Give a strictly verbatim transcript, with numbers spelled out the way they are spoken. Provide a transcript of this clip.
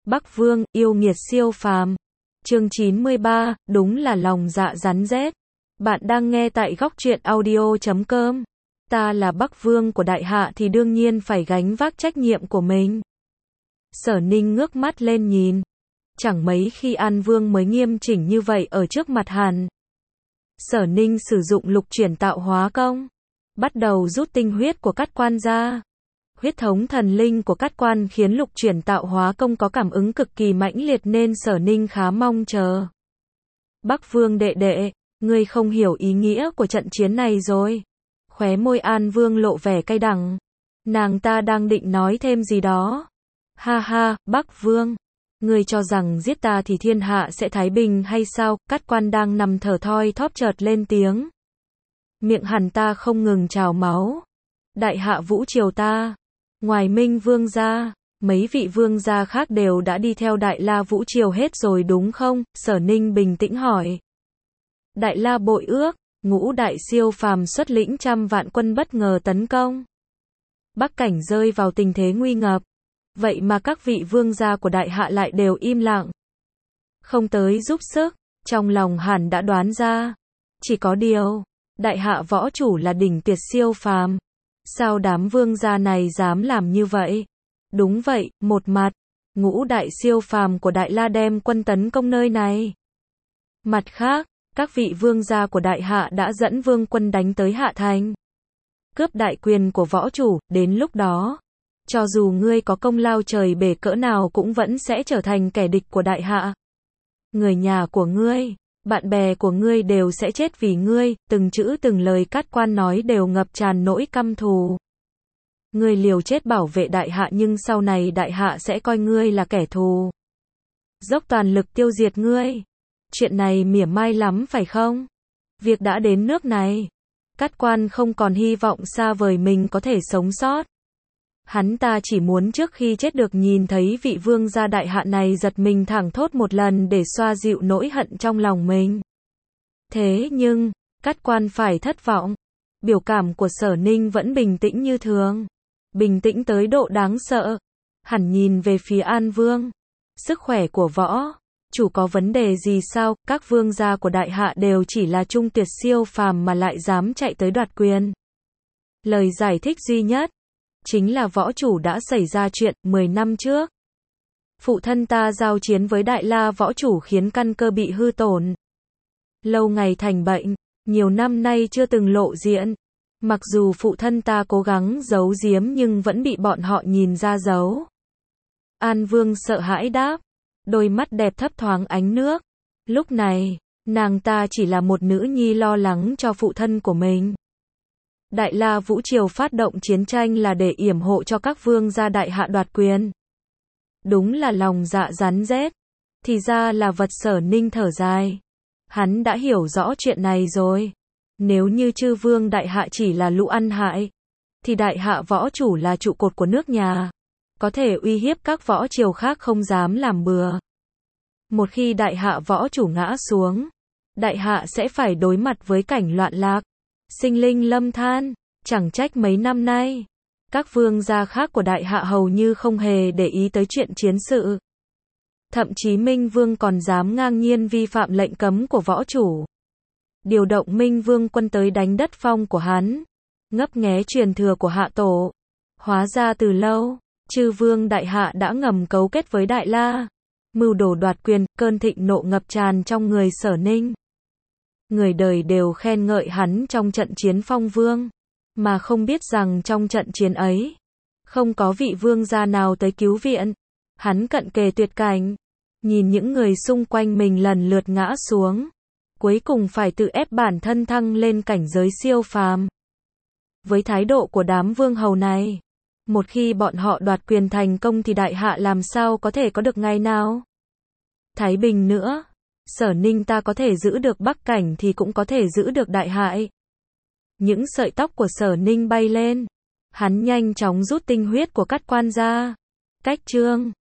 Bắc Vương, yêu nghiệt siêu phàm. Chương chín mươi ba, đúng là lòng dạ rắn rết. Bạn đang nghe tại góc truyện audio chấm com. Ta là Bắc Vương của đại hạ thì đương nhiên phải gánh vác trách nhiệm của mình. Sở Ninh ngước mắt lên nhìn. Chẳng mấy khi An Vương mới nghiêm chỉnh như vậy ở trước mặt hắn. Sở Ninh sử dụng lục chuyển tạo hóa công. Bắt đầu rút tinh huyết của Cát Quan ra. Huyết thống thần linh của Cát Quan khiến lục chuyển tạo hóa công có cảm ứng cực kỳ mãnh liệt nên Sở Ninh khá mong chờ. Bắc Vương đệ đệ, ngươi không hiểu ý nghĩa của trận chiến này rồi. Khóe môi An Vương lộ vẻ cay đắng. Nàng ta đang định nói thêm gì đó. Ha ha, Bắc Vương. Ngươi cho rằng giết ta thì thiên hạ sẽ thái bình hay sao? Cát Quan đang nằm thở thoi thóp chợt lên tiếng. Miệng hắn ta không ngừng trào máu. Đại hạ vũ triều ta. Ngoài Minh Vương ra, mấy vị vương gia khác đều đã đi theo Đại La Vũ Triều hết rồi đúng không? Sở Ninh bình tĩnh hỏi. Đại La bội ước, ngũ đại siêu phàm xuất lĩnh trăm vạn quân bất ngờ tấn công. Bắc cảnh rơi vào tình thế nguy ngập. Vậy mà các vị vương gia của đại hạ lại đều im lặng. Không tới giúp sức, trong lòng hẳn đã đoán ra. Chỉ có điều, đại hạ võ chủ là đỉnh tiệt siêu phàm. Sao đám vương gia này dám làm như vậy? Đúng vậy, một mặt, ngũ đại siêu phàm của Đại La đem quân tấn công nơi này. Mặt khác, các vị vương gia của đại hạ đã dẫn vương quân đánh tới Hạ Thành. Cướp đại quyền của võ chủ, đến lúc đó, cho dù ngươi có công lao trời bể cỡ nào cũng vẫn sẽ trở thành kẻ địch của đại hạ. Người nhà của ngươi, bạn bè của ngươi đều sẽ chết vì ngươi, từng chữ từng lời Cát Quan nói đều ngập tràn nỗi căm thù. Ngươi liều chết bảo vệ đại hạ nhưng sau này đại hạ sẽ coi ngươi là kẻ thù. Dốc toàn lực tiêu diệt ngươi. Chuyện này mỉa mai lắm phải không? Việc đã đến nước này. Cát Quan không còn hy vọng xa vời mình có thể sống sót. Hắn ta chỉ muốn trước khi chết được nhìn thấy vị vương gia đại hạ này giật mình thẳng thốt một lần để xoa dịu nỗi hận trong lòng mình. Thế nhưng, Cát Quan phải thất vọng. Biểu cảm của Sở Ninh vẫn bình tĩnh như thường. Bình tĩnh tới độ đáng sợ. Hẳn nhìn về phía An Vương. Sức khỏe của võ chủ có vấn đề gì sao? Các vương gia của đại hạ đều chỉ là trung tuyệt siêu phàm mà lại dám chạy tới đoạt quyền. Lời giải thích duy nhất chính là võ chủ đã xảy ra chuyện mười năm trước. Phụ thân ta giao chiến với Đại La võ chủ khiến căn cơ bị hư tổn. Lâu ngày thành bệnh, nhiều năm nay chưa từng lộ diện. Mặc dù phụ thân ta cố gắng giấu giếm nhưng vẫn bị bọn họ nhìn ra dấu. An Vương sợ hãi đáp. Đôi mắt đẹp thấp thoáng ánh nước. Lúc này, nàng ta chỉ là một nữ nhi lo lắng cho phụ thân của mình. Đại La Vũ Triều phát động chiến tranh là để yểm hộ cho các vương gia đại hạ đoạt quyền. Đúng là lòng dạ rắn rết. Thì ra là vật. Sở Ninh thở dài. Hắn đã hiểu rõ chuyện này rồi. Nếu như chư vương đại hạ chỉ là lũ ăn hại, thì đại hạ võ chủ là trụ cột của nước nhà. Có thể uy hiếp các võ triều khác không dám làm bừa. Một khi đại hạ võ chủ ngã xuống, đại hạ sẽ phải đối mặt với cảnh loạn lạc. Sinh linh lâm than, chẳng trách mấy năm nay, các vương gia khác của đại hạ hầu như không hề để ý tới chuyện chiến sự. Thậm chí Minh Vương còn dám ngang nhiên vi phạm lệnh cấm của võ chủ. Điều động Minh Vương quân tới đánh đất phong của hắn, ngấp nghé truyền thừa của hạ tổ. Hóa ra từ lâu, chư vương đại hạ đã ngầm cấu kết với Đại La, mưu đồ đoạt quyền. Cơn thịnh nộ ngập tràn trong người Sở Ninh. Người đời đều khen ngợi hắn trong trận chiến phong vương, mà không biết rằng trong trận chiến ấy, không có vị vương gia nào tới cứu viện. Hắn cận kề tuyệt cảnh, nhìn những người xung quanh mình lần lượt ngã xuống, cuối cùng phải tự ép bản thân thăng lên cảnh giới siêu phàm. Với thái độ của đám vương hầu này, một khi bọn họ đoạt quyền thành công thì đại hạ làm sao có thể có được ngày nào thái bình nữa. Sở Ninh ta có thể giữ được Bắc cảnh thì cũng có thể giữ được đại hại. Những sợi tóc của Sở Ninh bay lên. Hắn nhanh chóng rút tinh huyết của Cát Quan ra. Cách chương